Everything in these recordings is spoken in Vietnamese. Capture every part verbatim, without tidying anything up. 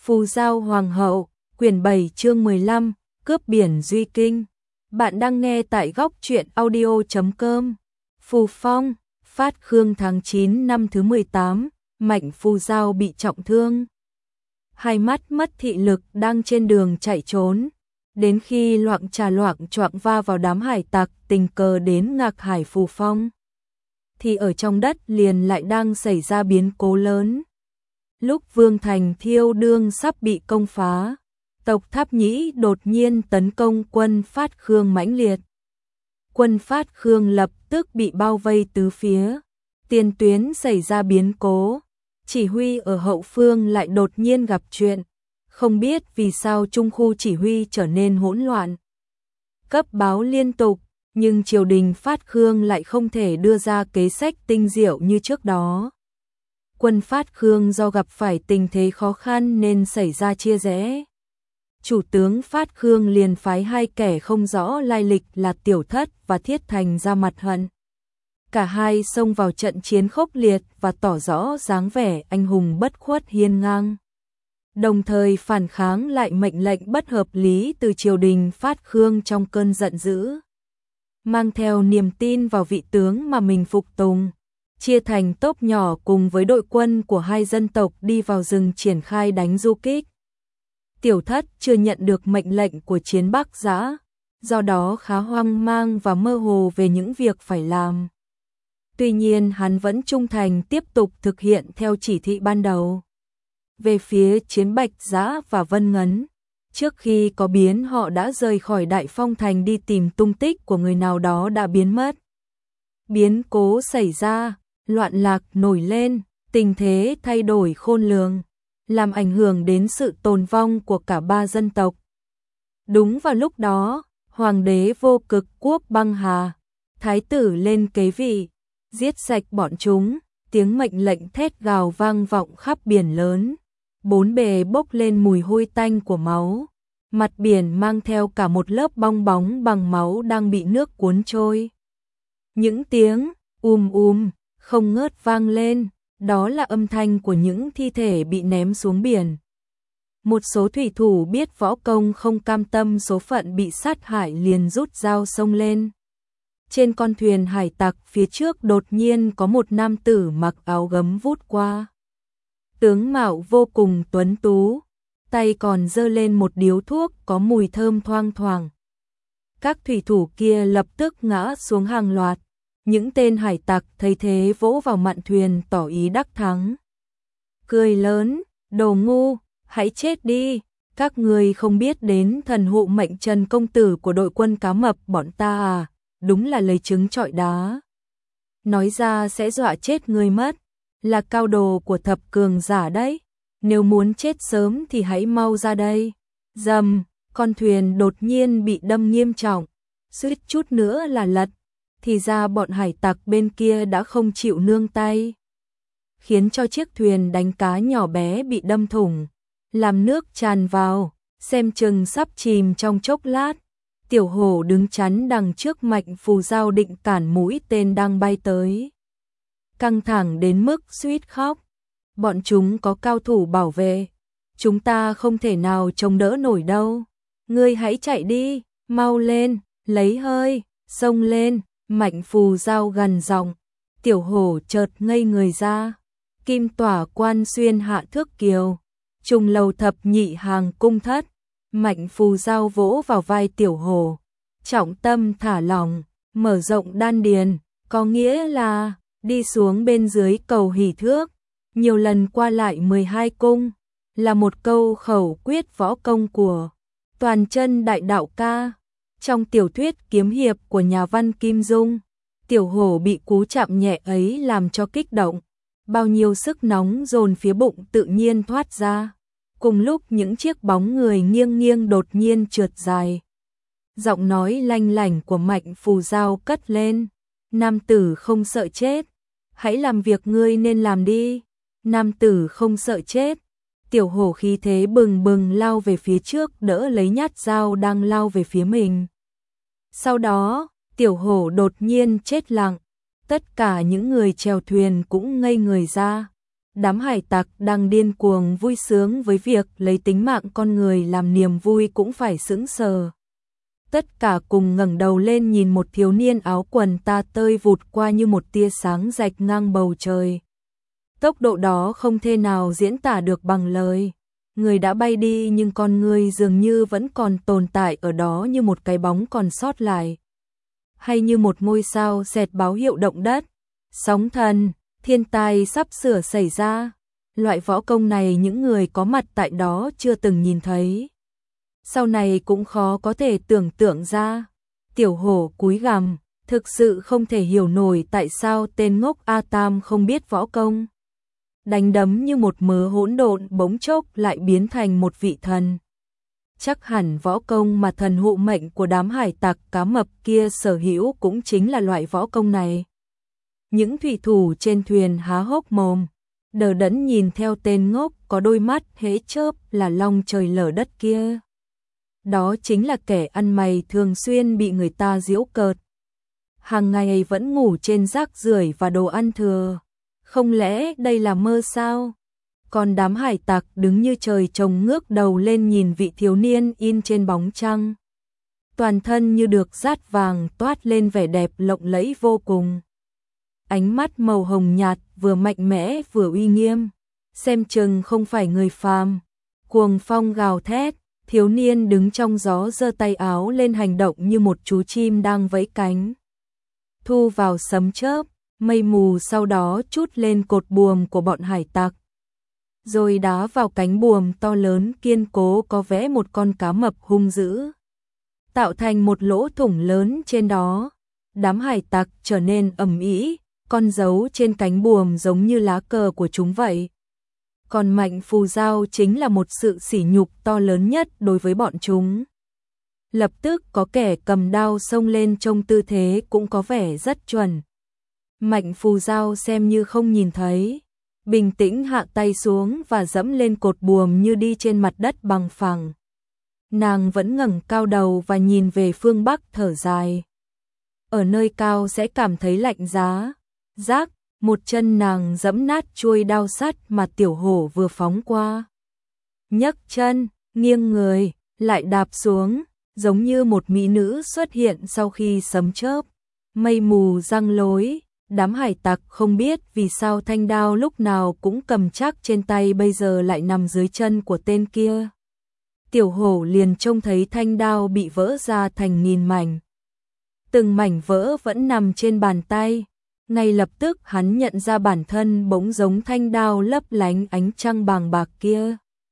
Phù Giao Hoàng hậu, quyển bảy chương mười lăm, cướp biển Duy Kinh. Bạn đang nghe tại góc truyện audio chấm com. Phù Phong, phát khương tháng chín năm thứ mười tám, Mạnh Phù Giao bị trọng thương. Hai mắt mất thị lực đang trên đường chạy trốn. Đến khi loạng trà loạng choạng va vào đám hải tặc tình cờ đến Ngạc Hải Phù Phong, thì ở trong đất liền lại đang xảy ra biến cố lớn. Lúc Vương Thành Thiêu Đương sắp bị công phá, tộc Tháp Nhĩ đột nhiên tấn công quân Phát Khương mãnh liệt. Quân Phát Khương lập tức bị bao vây tứ phía, tiền tuyến xảy ra biến cố, chỉ huy ở hậu phương lại đột nhiên gặp chuyện, không biết vì sao trung khu chỉ huy trở nên hỗn loạn. Cấp báo liên tục, nhưng triều đình Phát Khương lại không thể đưa ra kế sách tinh diệu như trước đó. Quân Phát Khương do gặp phải tình thế khó khăn nên xảy ra chia rẽ. Chủ tướng Phát Khương liền phái hai kẻ không rõ lai lịch là Tiểu Thất và Thiết Thành ra mặt hận. Cả hai xông vào trận chiến khốc liệt và tỏ rõ dáng vẻ anh hùng bất khuất hiên ngang. Đồng thời phản kháng lại mệnh lệnh bất hợp lý từ triều đình Phát Khương trong cơn giận dữ. Mang theo niềm tin vào vị tướng mà mình phục tùng, chia thành tốp nhỏ cùng với đội quân của hai dân tộc đi vào rừng triển khai đánh du kích. Tiểu Thất chưa nhận được mệnh lệnh của chiến Bắc Giã, do đó khá hoang mang và mơ hồ về những việc phải làm. Tuy nhiên hắn vẫn trung thành tiếp tục thực hiện theo chỉ thị ban đầu. Về phía chiến Bạch Giã và Vân Ngấn, trước khi có biến họ đã rời khỏi Đại Phong Thành đi tìm tung tích của người nào đó đã biến mất. Biến cố xảy ra, loạn lạc nổi lên, tình thế thay đổi khôn lường, làm ảnh hưởng đến sự tồn vong của cả ba dân tộc. Đúng vào lúc đó, Hoàng đế Vô Cực Quốc Băng Hà, thái tử lên kế vị, giết sạch bọn chúng, tiếng mệnh lệnh thét gào vang vọng khắp biển lớn. Bốn bề bốc lên mùi hôi tanh của máu, mặt biển mang theo cả một lớp bong bóng bằng máu đang bị nước cuốn trôi. Những tiếng um um không ngớt vang lên, đó là âm thanh của những thi thể bị ném xuống biển. Một số thủy thủ biết võ công không cam tâm số phận bị sát hại liền rút dao xông lên. Trên con thuyền hải tặc phía trước đột nhiên có một nam tử mặc áo gấm vút qua. Tướng mạo vô cùng tuấn tú, tay còn giơ lên một điếu thuốc có mùi thơm thoang thoảng. Các thủy thủ kia lập tức ngã xuống hàng loạt. Những tên hải tặc thấy thế vỗ vào mạn thuyền tỏ ý đắc thắng. Cười lớn, đồ ngu, hãy chết đi, các người không biết đến thần hộ mệnh Trần công tử của đội quân cá mập bọn ta à, đúng là lấy trứng trọi đá. Nói ra sẽ dọa chết người mất, là cao đồ của thập cường giả đấy, nếu muốn chết sớm thì hãy mau ra đây. Dầm, con thuyền đột nhiên bị đâm nghiêm trọng, suýt chút nữa là lật. Thì ra bọn hải tặc bên kia đã không chịu nương tay, khiến cho chiếc thuyền đánh cá nhỏ bé bị đâm thủng, làm nước tràn vào, xem chừng sắp chìm trong chốc lát. Tiểu Hổ đứng chắn đằng trước Mạnh Phù Giao định cản mũi tên đang bay tới. Căng thẳng đến mức suýt khóc. Bọn chúng có cao thủ bảo vệ, chúng ta không thể nào chống đỡ nổi đâu. Ngươi hãy chạy đi, mau lên, lấy hơi, xông lên. Mạnh Phù Giao gằn giọng. Tiểu Hổ chợt ngây người ra. Kim tỏa quan xuyên hạ thước kiều, trùng lầu thập nhị hàng cung thất. Mạnh Phù Giao vỗ vào vai Tiểu Hổ, trọng tâm thả lỏng, mở rộng đan điền, có nghĩa là đi xuống bên dưới cầu hỷ thước, nhiều lần qua lại mười hai cung, là một câu khẩu quyết võ công của toàn chân đại đạo ca. Trong tiểu thuyết kiếm hiệp của nhà văn Kim Dung, Tiểu Hổ bị cú chạm nhẹ ấy làm cho kích động, bao nhiêu sức nóng dồn phía bụng tự nhiên thoát ra. Cùng lúc những chiếc bóng người nghiêng nghiêng đột nhiên trượt dài. Giọng nói lanh lảnh của Mạnh Phù Giao cất lên. Nam tử không sợ chết, hãy làm việc ngươi nên làm đi. Nam tử không sợ chết. Tiểu Hổ khí thế bừng bừng lao về phía trước đỡ lấy nhát dao đang lao về phía mình. Sau đó, Tiểu Hổ đột nhiên chết lặng. Tất cả những người chèo thuyền cũng ngây người ra. Đám hải tặc đang điên cuồng vui sướng với việc lấy tính mạng con người làm niềm vui cũng phải sững sờ. Tất cả cùng ngẩng đầu lên nhìn một thiếu niên áo quần tả tơi vụt qua như một tia sáng rạch ngang bầu trời. Tốc độ đó không thể nào diễn tả được bằng lời. Người đã bay đi nhưng con người dường như vẫn còn tồn tại ở đó như một cái bóng còn sót lại. Hay như một ngôi sao xẹt báo hiệu động đất, sóng thần, thiên tai sắp sửa xảy ra. Loại võ công này những người có mặt tại đó chưa từng nhìn thấy. Sau này cũng khó có thể tưởng tượng ra. Tiểu hổ cúi gằm, thực sự không thể hiểu nổi tại sao tên ngốc A Tam không biết võ công. Đánh đấm như một mớ hỗn độn bỗng chốc lại biến thành một vị thần. Chắc hẳn võ công mà thần hộ mệnh của đám hải tặc cá mập kia sở hữu cũng chính là loại võ công này. Những thủy thủ trên thuyền há hốc mồm, đờ đẫn nhìn theo tên ngốc có đôi mắt hễ chớp là long trời lở đất kia. Đó chính là kẻ ăn mày thường xuyên bị người ta giễu cợt. Hàng ngày vẫn ngủ trên rác rưởi và đồ ăn thừa. Không lẽ đây là mơ sao? Còn đám hải tặc đứng như trời trồng ngước đầu lên nhìn vị thiếu niên in trên bóng trăng. Toàn thân như được dát vàng toát lên vẻ đẹp lộng lẫy vô cùng. Ánh mắt màu hồng nhạt vừa mạnh mẽ vừa uy nghiêm. Xem chừng không phải người phàm. Cuồng phong gào thét, thiếu niên đứng trong gió giơ tay áo lên hành động như một chú chim đang vẫy cánh. Thu vào sấm chớp, mây mù sau đó trút lên cột buồm của bọn hải tặc. Rồi đá vào cánh buồm to lớn kiên cố có vẽ một con cá mập hung dữ. Tạo thành một lỗ thủng lớn trên đó. Đám hải tặc trở nên ầm ĩ, con dấu trên cánh buồm giống như lá cờ của chúng vậy. Còn Mạnh Phù Giao chính là một sự sỉ nhục to lớn nhất đối với bọn chúng. Lập tức có kẻ cầm đao xông lên trông tư thế cũng có vẻ rất chuẩn. Mạnh Phù Giao xem như không nhìn thấy, bình tĩnh hạ tay xuống và dẫm lên cột buồm như đi trên mặt đất bằng phẳng. Nàng vẫn ngẩng cao đầu và nhìn về phương Bắc thở dài. Ở nơi cao sẽ cảm thấy lạnh giá. Rác, một chân nàng dẫm nát chuôi đao sắt mà tiểu hổ vừa phóng qua. Nhấc chân, nghiêng người, lại đạp xuống, giống như một mỹ nữ xuất hiện sau khi sấm chớp. Mây mù răng lối, đám hải tặc không biết vì sao thanh đao lúc nào cũng cầm chắc trên tay bây giờ lại nằm dưới chân của tên kia. Tiểu hổ liền trông thấy thanh đao bị vỡ ra thành nghìn mảnh. Từng mảnh vỡ vẫn nằm trên bàn tay. Ngay lập tức hắn nhận ra bản thân bỗng giống thanh đao lấp lánh ánh trăng bàng bạc kia.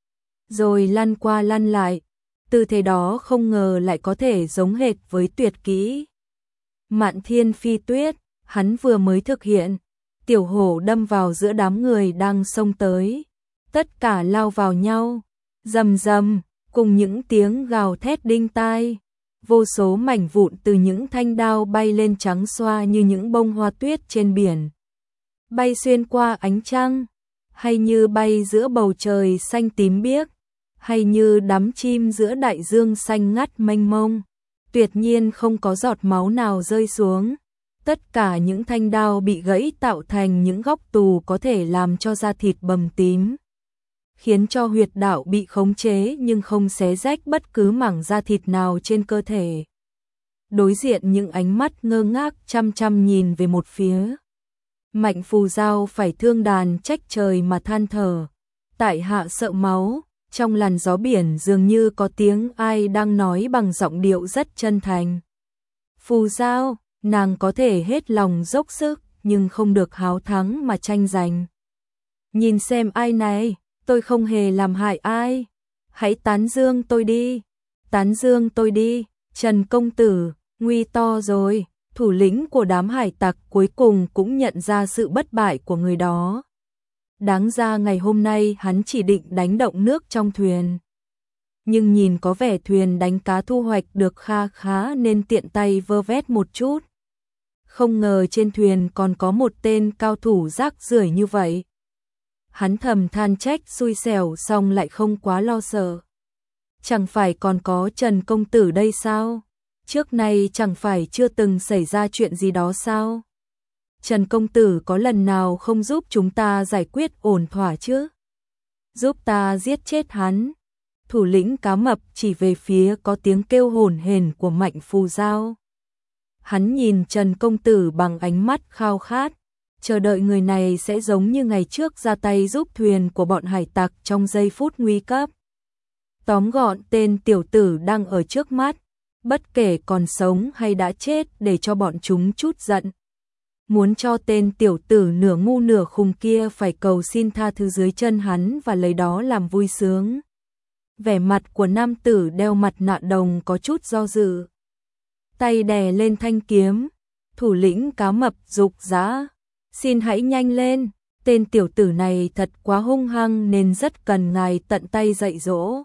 Rồi lăn qua lăn lại, tư thế đó không ngờ lại có thể giống hệt với tuyệt kỹ Mạn Thiên Phi Tuyết, hắn vừa mới thực hiện. Tiểu hổ đâm vào giữa đám người đang xông tới. Tất cả lao vào nhau, rầm rầm, cùng những tiếng gào thét đinh tai. Vô số mảnh vụn từ những thanh đao bay lên trắng xoa như những bông hoa tuyết trên biển. Bay xuyên qua ánh trăng, hay như bay giữa bầu trời xanh tím biếc, hay như đám chim giữa đại dương xanh ngắt mênh mông. Tuyệt nhiên không có giọt máu nào rơi xuống. Tất cả những thanh đao bị gãy tạo thành những góc tù có thể làm cho da thịt bầm tím, khiến cho huyệt đạo bị khống chế nhưng không xé rách bất cứ mảng da thịt nào trên cơ thể. Đối diện những ánh mắt ngơ ngác chăm chăm nhìn về một phía. Mạnh Phù Giao phải thương đàn trách trời mà than thở. Tại hạ sợ máu, trong làn gió biển dường như có tiếng ai đang nói bằng giọng điệu rất chân thành. Phù Giao, nàng có thể hết lòng dốc sức nhưng không được háo thắng mà tranh giành. Nhìn xem ai này, tôi không hề làm hại ai. Hãy tán dương tôi đi, tán dương tôi đi. Trần công tử, nguy to rồi. Thủ lĩnh của đám hải tặc cuối cùng cũng nhận ra sự bất bại của người đó. Đáng ra ngày hôm nay hắn chỉ định đánh động nước trong thuyền. Nhưng nhìn có vẻ thuyền đánh cá thu hoạch được kha khá nên tiện tay vơ vét một chút. Không ngờ trên thuyền còn có một tên cao thủ rác rưởi như vậy. Hắn thầm than trách xui xẻo xong lại không quá lo sợ. Chẳng phải còn có Trần công tử đây sao? Trước nay chẳng phải chưa từng xảy ra chuyện gì đó sao? Trần công tử có lần nào không giúp chúng ta giải quyết ổn thỏa chứ? Giúp ta giết chết hắn. Thủ lĩnh cá mập chỉ về phía có tiếng kêu hổn hển của Mạnh Phù Giao. Hắn nhìn Trần công tử bằng ánh mắt khao khát, chờ đợi người này sẽ giống như ngày trước ra tay giúp thuyền của bọn hải tặc trong giây phút nguy cấp. Tóm gọn tên tiểu tử đang ở trước mắt, bất kể còn sống hay đã chết, để cho bọn chúng chút giận. Muốn cho tên tiểu tử nửa ngu nửa khùng kia phải cầu xin tha thứ dưới chân hắn và lấy đó làm vui sướng. Vẻ mặt của nam tử đeo mặt nạ đồng có chút do dự. Tay đè lên thanh kiếm, thủ lĩnh cá mập dục dã, xin hãy nhanh lên, tên tiểu tử này thật quá hung hăng nên rất cần ngài tận tay dạy dỗ.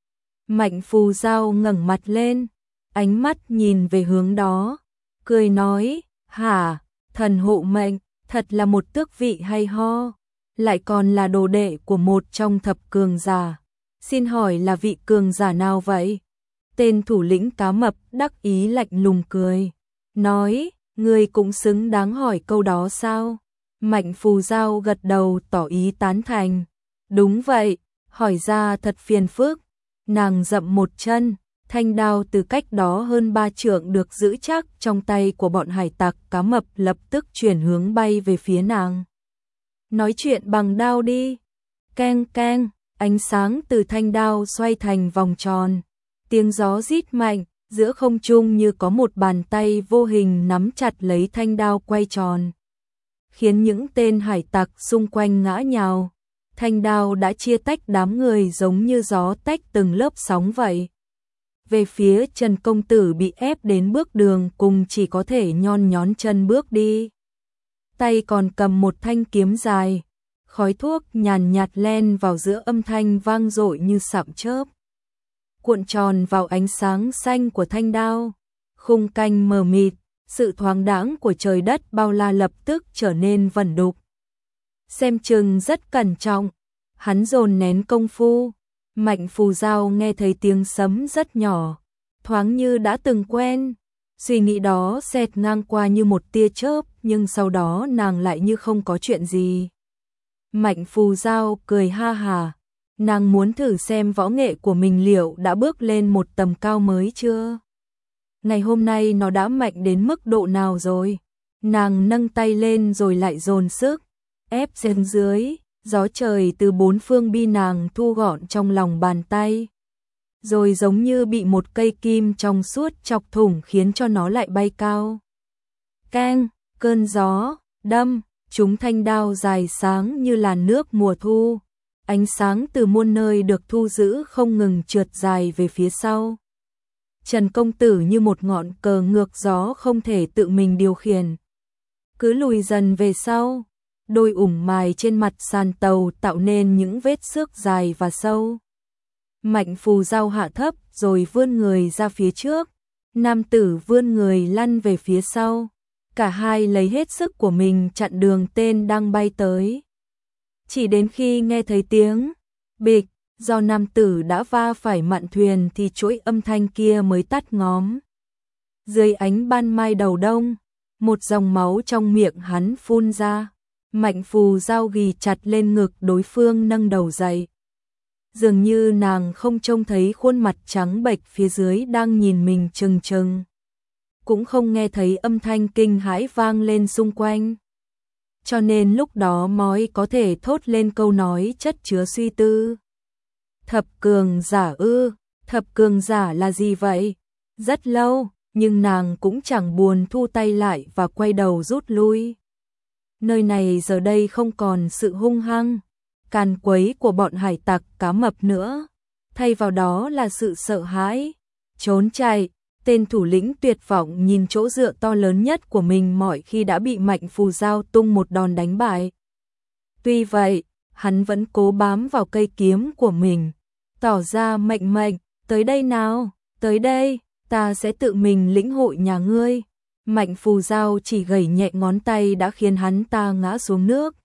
Mạnh Phù Giao ngẩng mặt lên, ánh mắt nhìn về hướng đó, cười nói, hả, thần hộ mệnh, thật là một tước vị hay ho, lại còn là đồ đệ của một trong thập cường giả. Xin hỏi là vị cường giả nào vậy? Tên thủ lĩnh cá mập đắc ý lạnh lùng cười, nói, ngươi cũng xứng đáng hỏi câu đó sao? Mạnh Phù Giao gật đầu tỏ ý tán thành. Đúng vậy, hỏi ra thật phiền phức. Nàng dậm một chân, thanh đao từ cách đó hơn ba trượng được giữ chắc trong tay của bọn hải tặc cá mập lập tức chuyển hướng bay về phía nàng. Nói chuyện bằng đao đi. Keng keng, ánh sáng từ thanh đao xoay thành vòng tròn. Tiếng gió rít mạnh, giữa không trung như có một bàn tay vô hình nắm chặt lấy thanh đao quay tròn, khiến những tên hải tặc xung quanh ngã nhào. Thanh đao đã chia tách đám người giống như gió tách từng lớp sóng vậy. Về phía Trần công tử bị ép đến bước đường cùng, chỉ có thể nhon nhón chân bước đi. Tay còn cầm một thanh kiếm dài, khói thuốc nhàn nhạt len vào giữa âm thanh vang dội như sạm chớp, cuộn tròn vào ánh sáng xanh của thanh đao. Khung canh mờ mịt, sự thoáng đãng của trời đất bao la lập tức trở nên vẩn đục. Xem chừng rất cẩn trọng, hắn dồn nén công phu. Mạnh Phù Giao nghe thấy tiếng sấm rất nhỏ, thoáng như đã từng quen. Suy nghĩ đó xẹt ngang qua như một tia chớp, nhưng sau đó nàng lại như không có chuyện gì. Mạnh Phù Giao cười ha hà, nàng muốn thử xem võ nghệ của mình liệu đã bước lên một tầm cao mới chưa. Ngày hôm nay nó đã mạnh đến mức độ nào rồi? Nàng nâng tay lên rồi lại dồn sức ép trên dưới, gió trời từ bốn phương bi nàng thu gọn trong lòng bàn tay, rồi giống như bị một cây kim trong suốt chọc thủng khiến cho nó lại bay cao. Keng, cơn gió đâm trúng thanh đao dài sáng như làn nước mùa thu, ánh sáng từ muôn nơi được thu giữ không ngừng trượt dài về phía sau. Trần công tử như một ngọn cờ ngược gió không thể tự mình điều khiển, cứ lùi dần về sau. Đôi ủng mài trên mặt sàn tàu tạo nên những vết xước dài và sâu. Mạnh Phù Giao hạ thấp rồi vươn người ra phía trước, nam tử vươn người lăn về phía sau. Cả hai lấy hết sức của mình chặn đường tên đang bay tới. Chỉ đến khi nghe thấy tiếng bịch do nam tử đã va phải mạn thuyền thì chuỗi âm thanh kia mới tắt ngóm. Dưới ánh ban mai đầu đông, một dòng máu trong miệng hắn phun ra. Mạnh Phù Giao ghì chặt lên ngực đối phương nâng đầu dậy. Dường như nàng không trông thấy khuôn mặt trắng bệch phía dưới đang nhìn mình trừng trừng, cũng không nghe thấy âm thanh kinh hãi vang lên xung quanh. Cho nên lúc đó mới có thể thốt lên câu nói chất chứa suy tư. Thập cường giả ư? Thập cường giả là gì vậy? Rất lâu, nhưng nàng cũng chẳng buồn thu tay lại và quay đầu rút lui. Nơi này giờ đây không còn sự hung hăng, càn quấy của bọn hải tặc cá mập nữa, thay vào đó là sự sợ hãi, trốn chạy. Tên thủ lĩnh tuyệt vọng nhìn chỗ dựa to lớn nhất của mình mọi khi đã bị Mạnh Phù Giao tung một đòn đánh bại. Tuy vậy, hắn vẫn cố bám vào cây kiếm của mình, tỏ ra mệnh mệnh, tới đây nào, tới đây, ta sẽ tự mình lĩnh hội nhà ngươi. Mạnh Phù Giao chỉ gẩy nhẹ ngón tay đã khiến hắn ta ngã xuống nước.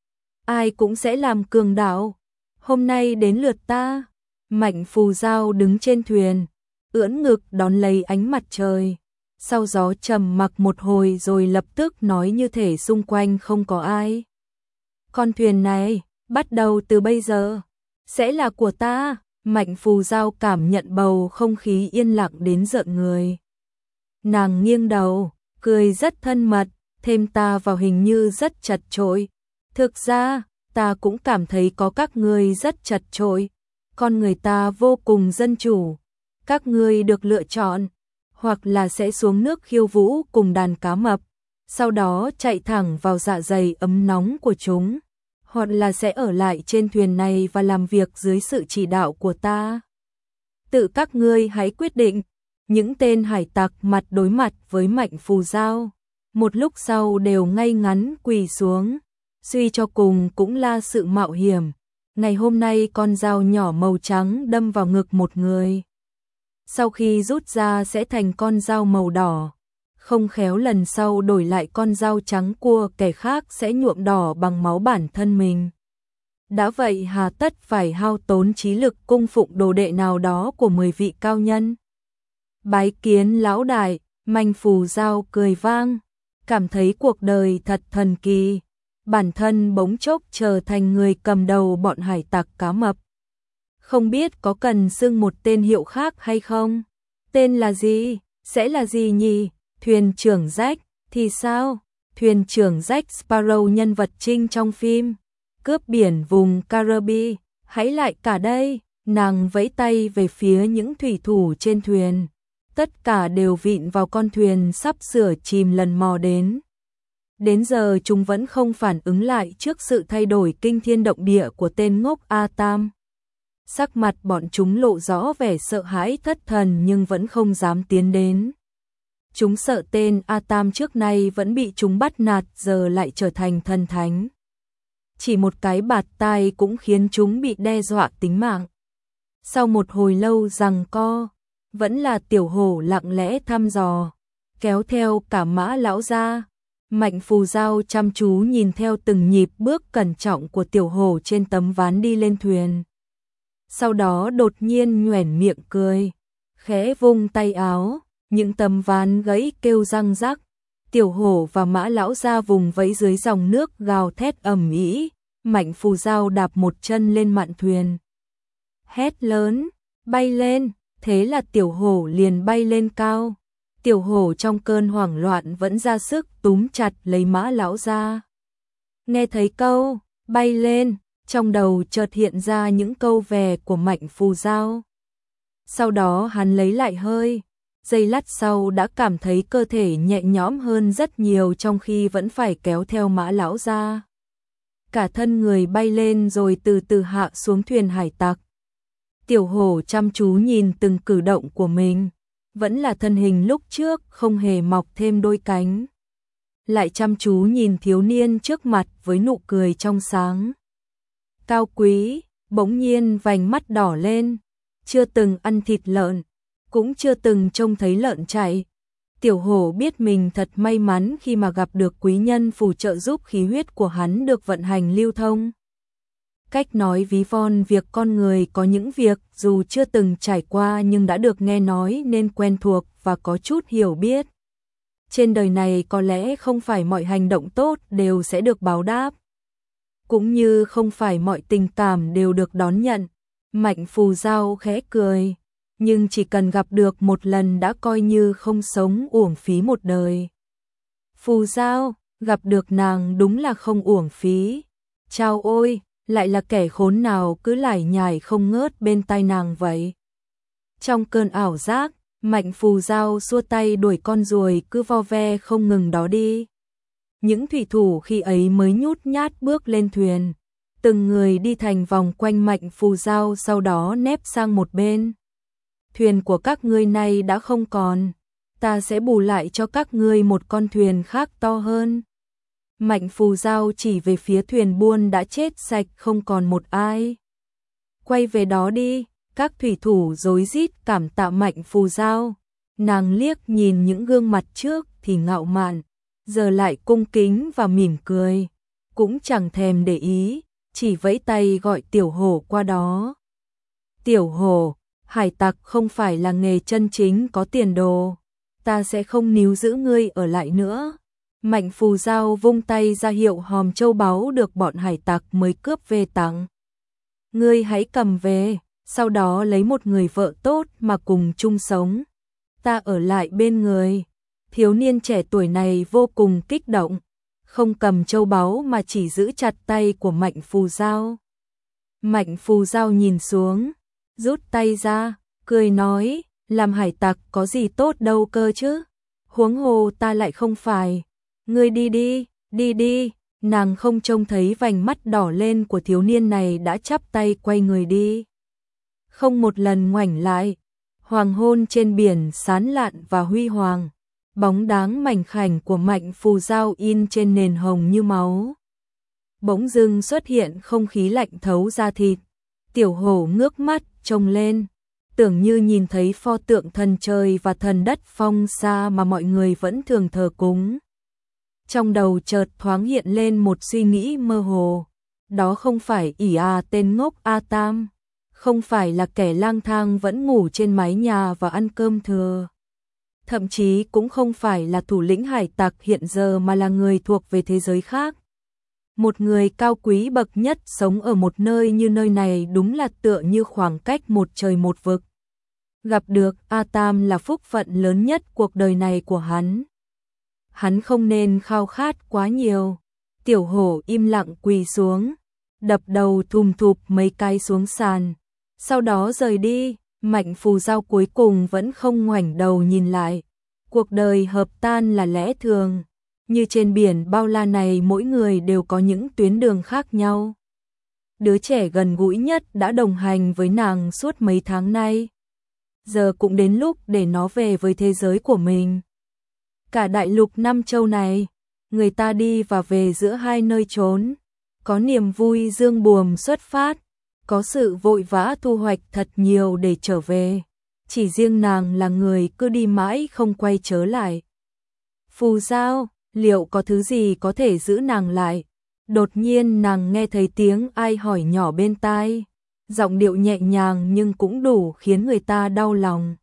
Ai cũng sẽ làm cường đạo, hôm nay đến lượt ta. Mạnh Phù Giao đứng trên thuyền, ưỡn ngực đón lấy ánh mặt trời, sau gió trầm mặc một hồi rồi lập tức nói như thể xung quanh không có ai. Con thuyền này, bắt đầu từ bây giờ, sẽ là của ta. Mạnh Phù Giao cảm nhận bầu không khí yên lặng đến rợn người. Nàng nghiêng đầu, cười rất thân mật, thêm ta vào hình như rất chật chội. Thực ra, ta cũng cảm thấy có các ngươi rất chật chội. Con người ta vô cùng dân chủ. Các ngươi được lựa chọn, hoặc là sẽ xuống nước khiêu vũ cùng đàn cá mập, sau đó chạy thẳng vào dạ dày ấm nóng của chúng, hoặc là sẽ ở lại trên thuyền này và làm việc dưới sự chỉ đạo của ta. Tự các ngươi hãy quyết định. Những tên hải tặc mặt đối mặt với Mạnh Phù Giao, một lúc sau đều ngay ngắn quỳ xuống, suy cho cùng cũng là sự mạo hiểm. Ngày hôm nay con dao nhỏ màu trắng đâm vào ngực một người, sau khi rút ra sẽ thành con dao màu đỏ, không khéo lần sau đổi lại con dao trắng của kẻ khác sẽ nhuộm đỏ bằng máu bản thân mình. Đã vậy hà tất phải hao tốn trí lực cung phụng đồ đệ nào đó của mười vị cao nhân. Bái kiến lão đại, Mạnh Phù Giao cười vang, cảm thấy cuộc đời thật thần kỳ, bản thân bỗng chốc trở thành người cầm đầu bọn hải tặc cá mập. Không biết có cần xưng một tên hiệu khác hay không? Tên là gì? Sẽ là gì nhỉ? Thuyền trưởng Jack thì sao? Thuyền trưởng Jack Sparrow, nhân vật chính trong phim Cướp biển vùng Caribe, hãy lại cả đây. Nàng vẫy tay về phía những thủy thủ trên thuyền. Tất cả đều vịn vào con thuyền sắp sửa chìm lần mò đến. Đến giờ chúng vẫn không phản ứng lại trước sự thay đổi kinh thiên động địa của tên ngốc A Tam. Sắc mặt bọn chúng lộ rõ vẻ sợ hãi thất thần nhưng vẫn không dám tiến đến. Chúng sợ tên A Tam trước nay vẫn bị chúng bắt nạt, giờ lại trở thành thần thánh. Chỉ một cái bạt tai cũng khiến chúng bị đe dọa tính mạng. Sau một hồi lâu giằng co, vẫn là Tiểu Hổ lặng lẽ thăm dò, kéo theo cả Mã lão ra. Mạnh Phù Giao chăm chú nhìn theo từng nhịp bước cẩn trọng của Tiểu Hổ trên tấm ván đi lên thuyền. Sau đó đột nhiên nhoẻn miệng cười, khẽ vung tay áo, những tấm ván gãy kêu răng rắc. Tiểu Hổ và Mã lão ra vùng vẫy dưới dòng nước gào thét ầm ĩ. Mạnh Phù Giao đạp một chân lên mạn thuyền, hét lớn, bay lên. Thế là Tiểu Hổ liền bay lên cao. Tiểu Hổ trong cơn hoảng loạn vẫn ra sức túm chặt lấy Mã lão ra. Nghe thấy câu bay lên, trong đầu chợt hiện ra những câu vè của Mạnh Phù Giao. Sau đó hắn lấy lại hơi, giây lát sau đã cảm thấy cơ thể nhẹ nhõm hơn rất nhiều, trong khi vẫn phải kéo theo Mã lão ra. Cả thân người bay lên rồi từ từ hạ xuống thuyền hải tặc. Tiểu Hổ chăm chú nhìn từng cử động của mình, vẫn là thân hình lúc trước, không hề mọc thêm đôi cánh. Lại chăm chú nhìn thiếu niên trước mặt với nụ cười trong sáng. Cao Quý, bỗng nhiên vành mắt đỏ lên, chưa từng ăn thịt lợn, cũng chưa từng trông thấy lợn chạy. Tiểu Hổ biết mình thật may mắn khi mà gặp được quý nhân phù trợ giúp khí huyết của hắn được vận hành lưu thông. Cách nói ví von việc con người có những việc dù chưa từng trải qua nhưng đã được nghe nói nên quen thuộc và có chút hiểu biết. Trên đời này có lẽ không phải mọi hành động tốt đều sẽ được báo đáp, cũng như không phải mọi tình cảm đều được đón nhận. Mạnh Phù Giao khẽ cười, nhưng chỉ cần gặp được một lần đã coi như không sống uổng phí một đời. Phù Giao, gặp được nàng đúng là không uổng phí. Chao ôi, lại là kẻ khốn nào cứ lải nhải không ngớt bên tai nàng vậy. Trong cơn ảo giác, Mạnh Phù Giao xua tay đuổi con ruồi cứ vo ve không ngừng đó đi. Những thủy thủ khi ấy mới nhút nhát bước lên thuyền, từng người đi thành vòng quanh Mạnh Phù Giao, sau đó nép sang một bên. Thuyền của các ngươi này đã không còn, ta sẽ bù lại cho các ngươi một con thuyền khác to hơn. Mạnh Phù Giao chỉ về phía thuyền buôn đã chết sạch không còn một ai. Quay về đó đi, các thủy thủ rối rít cảm tạ Mạnh Phù Giao. Nàng liếc nhìn những gương mặt trước thì ngạo mạn, giờ lại cung kính và mỉm cười, cũng chẳng thèm để ý, chỉ vẫy tay gọi Tiểu Hổ qua đó. Tiểu Hổ, hải tặc không phải là nghề chân chính có tiền đồ. ta sẽ không níu giữ ngươi ở lại nữa. Mạnh Phù Giao vung tay ra hiệu hòm châu báu được bọn hải tặc mới cướp về tặng. Ngươi hãy cầm về, sau đó lấy một người vợ tốt mà cùng chung sống. Ta ở lại bên người. Thiếu niên trẻ tuổi này vô cùng kích động, không cầm châu báu mà chỉ giữ chặt tay của Mạnh Phù Giao. Mạnh Phù Giao nhìn xuống, rút tay ra, cười nói, làm hải tặc có gì tốt đâu cơ chứ, huống hồ ta lại không phải. Ngươi đi đi, đi đi. Nàng không trông thấy vành mắt đỏ lên của thiếu niên này đã chắp tay quay người đi. Không một lần ngoảnh lại, hoàng hôn trên biển sán lạn và huy hoàng, bóng dáng mảnh khảnh của Mạnh Phù Giao in trên nền hồng như máu. Bỗng dưng xuất hiện không khí lạnh thấu da thịt, Tiểu Hổ ngước mắt trông lên, tưởng như nhìn thấy pho tượng thần trời và thần đất phong xa mà mọi người vẫn thường thờ cúng. Trong đầu chợt thoáng hiện lên một suy nghĩ mơ hồ, đó không phải ỷ à tên ngốc A Tam, không phải là kẻ lang thang vẫn ngủ trên mái nhà và ăn cơm thừa, thậm chí cũng không phải là thủ lĩnh hải tặc hiện giờ mà là người thuộc về thế giới khác. Một người cao quý bậc nhất sống ở một nơi như nơi này đúng là tựa như khoảng cách một trời một vực. Gặp được A Tam là phúc phận lớn nhất cuộc đời này của hắn. Hắn không nên khao khát quá nhiều. Tiểu Hổ im lặng quỳ xuống, đập đầu thùm thụp mấy cái xuống sàn, sau đó rời đi. Mạnh Phù Giao cuối cùng vẫn không ngoảnh đầu nhìn lại. Cuộc đời hợp tan là lẽ thường, như trên biển bao la này mỗi người đều có những tuyến đường khác nhau. Đứa trẻ gần gũi nhất đã đồng hành với nàng suốt mấy tháng nay, giờ cũng đến lúc để nó về với thế giới của mình. Cả đại lục năm châu này, người ta đi và về giữa hai nơi trốn, có niềm vui dương buồm xuất phát, có sự vội vã thu hoạch thật nhiều để trở về. Chỉ riêng nàng là người cứ đi mãi không quay trở lại. Phù Giao, liệu có thứ gì có thể giữ nàng lại? Đột nhiên nàng nghe thấy tiếng ai hỏi nhỏ bên tai, giọng điệu nhẹ nhàng nhưng cũng đủ khiến người ta đau lòng.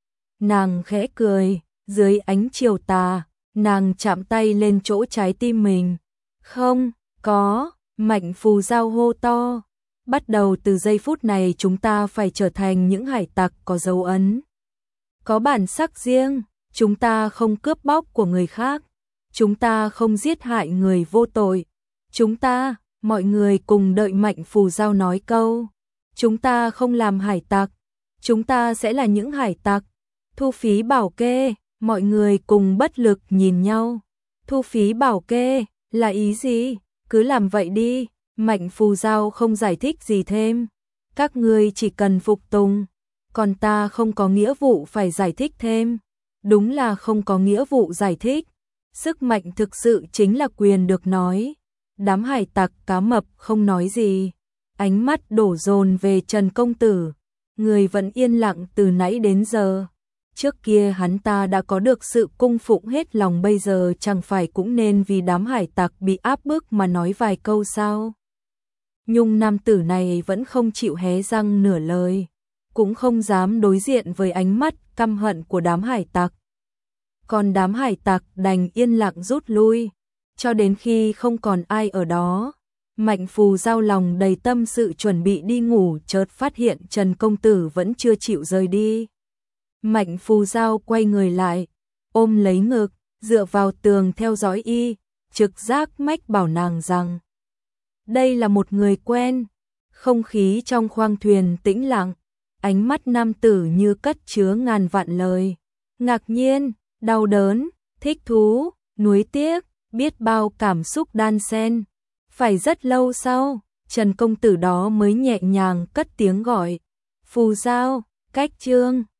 Nàng khẽ cười, dưới ánh chiều tà, nàng chạm tay lên chỗ trái tim mình. Không, có. Mạnh Phù Giao hô to. Bắt đầu từ giây phút này chúng ta phải trở thành những hải tặc có dấu ấn, có bản sắc riêng. Chúng ta không cướp bóc của người khác, chúng ta không giết hại người vô tội. Chúng ta, mọi người cùng đợi Mạnh Phù Giao nói câu. Chúng ta không làm hải tặc, chúng ta sẽ là những hải tặc. Thu phí bảo kê, mọi người cùng bất lực nhìn nhau. Thu phí bảo kê, là ý gì? Cứ làm vậy đi. Mạnh Phù Giao không giải thích gì thêm. Các ngươi chỉ cần phục tùng, còn ta không có nghĩa vụ phải giải thích thêm. Đúng là không có nghĩa vụ giải thích. Sức mạnh thực sự chính là quyền được nói. Đám hải tặc cá mập không nói gì. Ánh mắt đổ dồn về Trần Công Tử. Người vẫn yên lặng từ nãy đến giờ. Trước kia hắn ta đã có được sự cung phụng hết lòng, bây giờ chẳng phải cũng nên vì đám hải tặc bị áp bức mà nói vài câu sao? Nhung nam tử này vẫn không chịu hé răng nửa lời, cũng không dám đối diện với ánh mắt căm hận của đám hải tặc. Còn đám hải tặc đành yên lặng rút lui, cho đến khi không còn ai ở đó. Mạnh Phù Giao lòng đầy tâm sự chuẩn bị đi ngủ, chợt phát hiện Trần Công Tử vẫn chưa chịu rời đi. Mạnh Phù Giao quay người lại, ôm lấy ngực, dựa vào tường theo dõi y, trực giác mách bảo nàng rằng đây là một người quen. Không khí trong khoang thuyền tĩnh lặng, ánh mắt nam tử như cất chứa ngàn vạn lời. Ngạc nhiên, đau đớn, thích thú, nuối tiếc, biết bao cảm xúc đan xen. Phải rất lâu sau, Trần Công Tử đó mới nhẹ nhàng cất tiếng gọi. Phù Giao, Cách Chương.